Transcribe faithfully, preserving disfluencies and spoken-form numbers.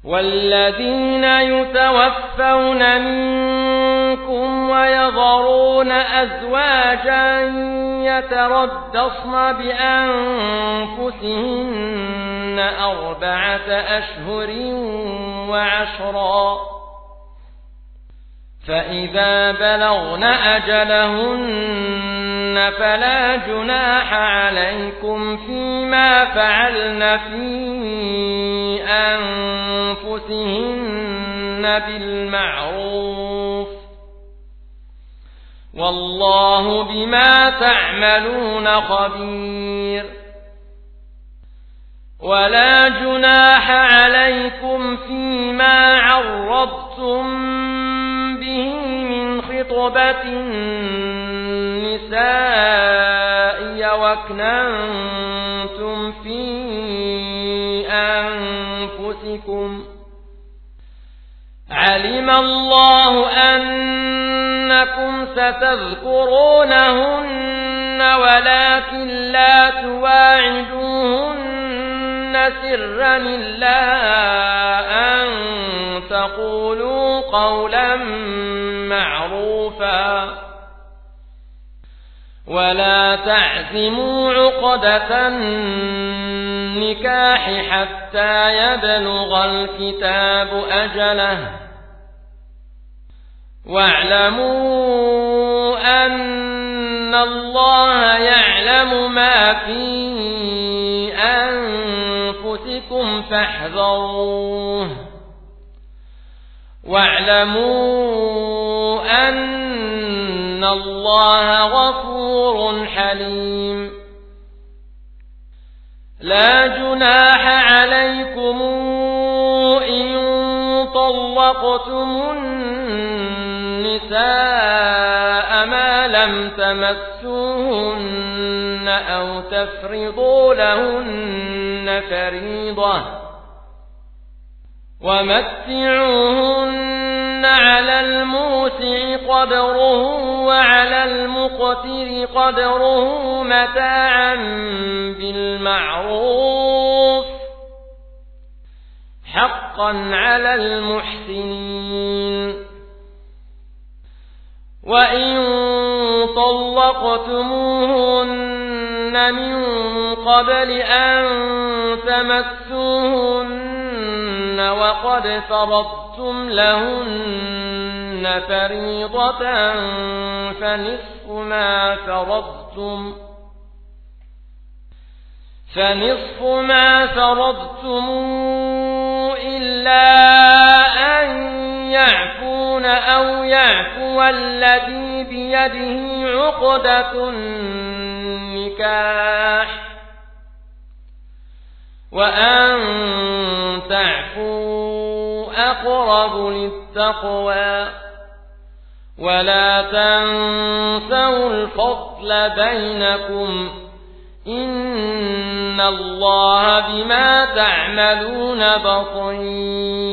والذين يتوفون منكم ويذرون أزواجا يتربصن بأنفسهن أربعة أشهر وعشرا فإذا بلغن أجلهن فلا جناح عليكم فيما فعلن في أنفسهن بالمعروف والله بما تعملون خبير ولا جناح عليكم فيما عرضتم به من خطبة النساء وأكننتم في أنفسكم علم الله أنكم ستذكرونهن ولكن لا تواعدوهن سرا إلا أن تقولوا قولا معروفا ولا تعزموا عقدة النكاح حتى يبلغ الكتاب أجله واعلموا أن الله يعلم ما في أنفسكم فاحذروه واعلموا أن الله غفور حليم لا جناح عليكم إن طلقتم النساء ما لم تمسوهن أو تفرضوا لهن فريضة ومتعوهن على الموسع قدره وعلى المقتر قدره متاعا بالمعروف حقا على المحسنين وإن طلقتموهن من قبل أن تمسوهن وقد فرضتم لهن فريضة فنصف ما فرضتم فنصف ما فرضتم إلا أن يعفون أو يعفو الذي بيده عقدة النكاح وأن تعفوا أقرب للتقوى ولا تنسوا الفضل بينكم إن الله بما تعملون بصير